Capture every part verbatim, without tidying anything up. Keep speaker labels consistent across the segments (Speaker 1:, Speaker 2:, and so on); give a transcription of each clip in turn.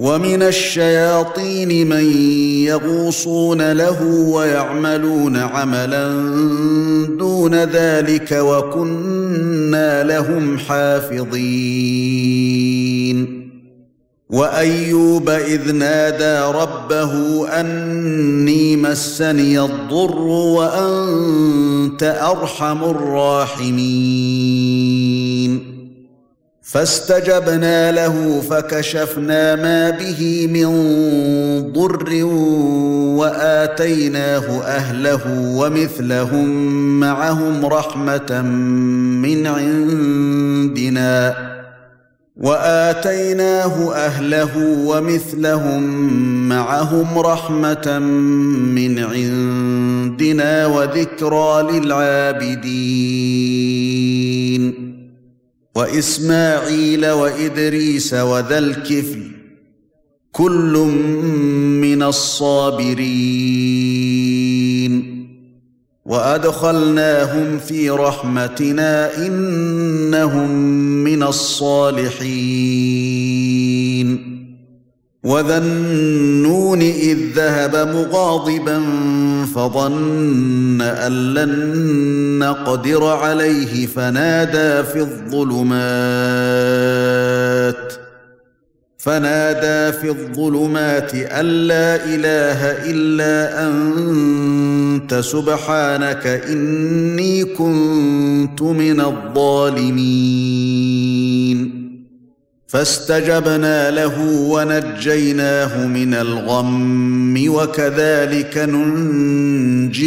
Speaker 1: ومن الشياطين من يغوصون له ويعملون عملا دون ذلك وكنا لهم حافظين وأيوب إذ نادى ربه أني مسني الضر وأنت أرحم الراحمين فاستجبنا له فكشفنا ما به من ضر وآتيناه أهله ومثلهم معهم رحمة من عندنا وآتيناه أهله ومثلهم معهم رحمة من عندنا وذكرى للعابدين وإسماعيل وإدريس وذا الكفل كل من الصابرين وأدخلناهم في رحمتنا إنهم من الصالحين وذا النون إذ ذهب مغاضبا فظن أن لن نقدر عليه فنادى في الظلمات فنادى في الظلمات أن لا إله إلا أنت سبحانك إني كنت من الظالمين فاستجبنا له ونجيناه من الغم وكذلك ننجي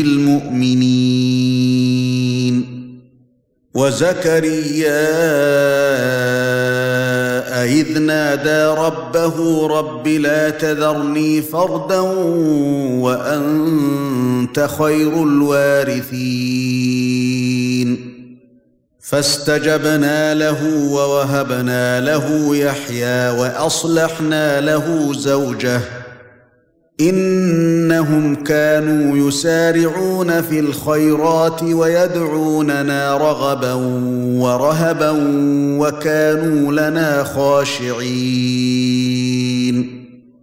Speaker 1: المؤمنين وزكريا إذ نادى ربه رب لا تذرني فردا وأنت خير الوارثين فاستجبنا له ووهبنا له يحيى وأصلحنا له زوجه إنهم كانوا يسارعون في الخيرات ويدعوننا رغبا ورهبا وكانوا لنا خاشعين